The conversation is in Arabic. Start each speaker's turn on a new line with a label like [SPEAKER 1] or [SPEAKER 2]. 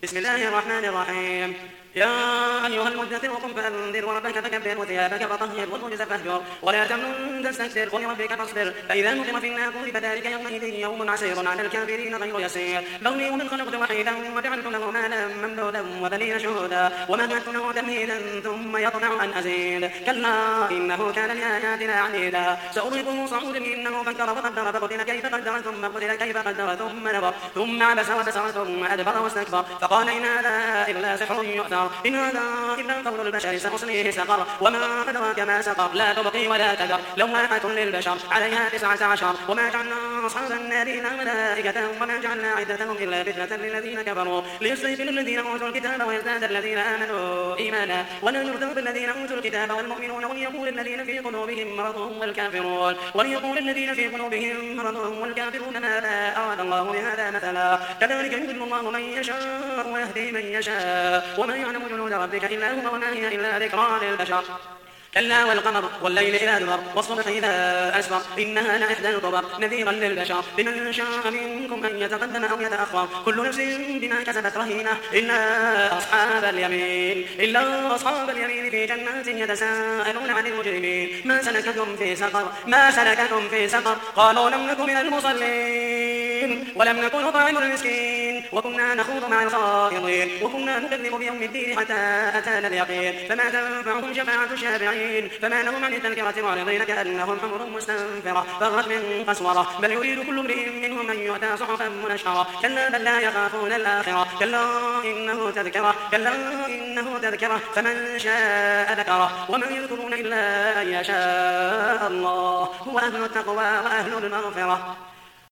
[SPEAKER 1] بسم الله الرحمن الرحيم. يا أيها المدثر قم فأنذر وربك فكبر وثيابك فطهر والرجز فاهجر ولا تمنن تستكثر ولربك فاصبر فإذا نقر في الناقور فذلك يومئذ يوم عسير على الكافرين غير يسير ذرني ومن خلقت وحيدا وجعلت له مالا ممدودا وبنين شهودا ومهدت له تمهيدا ثم يطمع أن أزيد كلا إنه كان لآياتنا عنيدا سأرهقه صعودا إنه فكر وقدر فقتل كيف قدر ثم قتل كيف قدر ثم نظر ثم عبس وبسر ثم أدبر واستكبر فقال إن هذا إلا سحر يؤثر إن هذا إلا قول البشر سأصليه سقر وما أدراك ما سقر لا تبقي ولا تذر لواحة للبشر عليها 19 وما جعلنا أصحاب النار إلا ملائكة وما جعلنا عدتهم إلا فتنة للذين كفروا ليستيقن الذين أوتوا الكتاب ويزداد الذين آمنوا إيمانا ولا يرتب الذين أوتوا الكتاب والمؤمنون وليقول الذين في قلوبهم مرض والكافرون وليقول الذين في قلوبهم مرض والكافرون ماذا أراد الله بهذا مثلا كذلك يضل الله من يشاء ويهدي من يشاء وما يعلم جنود ربك إلا هو وما هي إلا ذكرى للبشر كلا والقمر والليل إذا دبر والصبح إذا أسفر إنها لإحدى الكبر نذيرا للبشر لمن شاء منكم أن يتقدم أو يتأخر كل نفس بما كسبت رهينة إلا أصحاب اليمين في جنات يتساءلون عن المجرمين ما سلككم في سقر قالوا لم نكن من المصلين ولم نكن نطعم المسكين وكنا نخوض مع الخائضين وكنا نكذب بيوم الدين حتى أتانا اليقين فما تنفعهم شفاعة الشافعين فما لهم عن التذكرة معرضين كأنهم حمر مستنفرة فرت من قسورة بل يريد كل امرئ منهم أن يؤتى صحفا منشرة كلا بل لا يخافون الآخرة كلا إنه تذكرة فمن شاء ذكره وما يذكرون إلا أن يشاء الله هو أهل التقوى وأهل المغفرة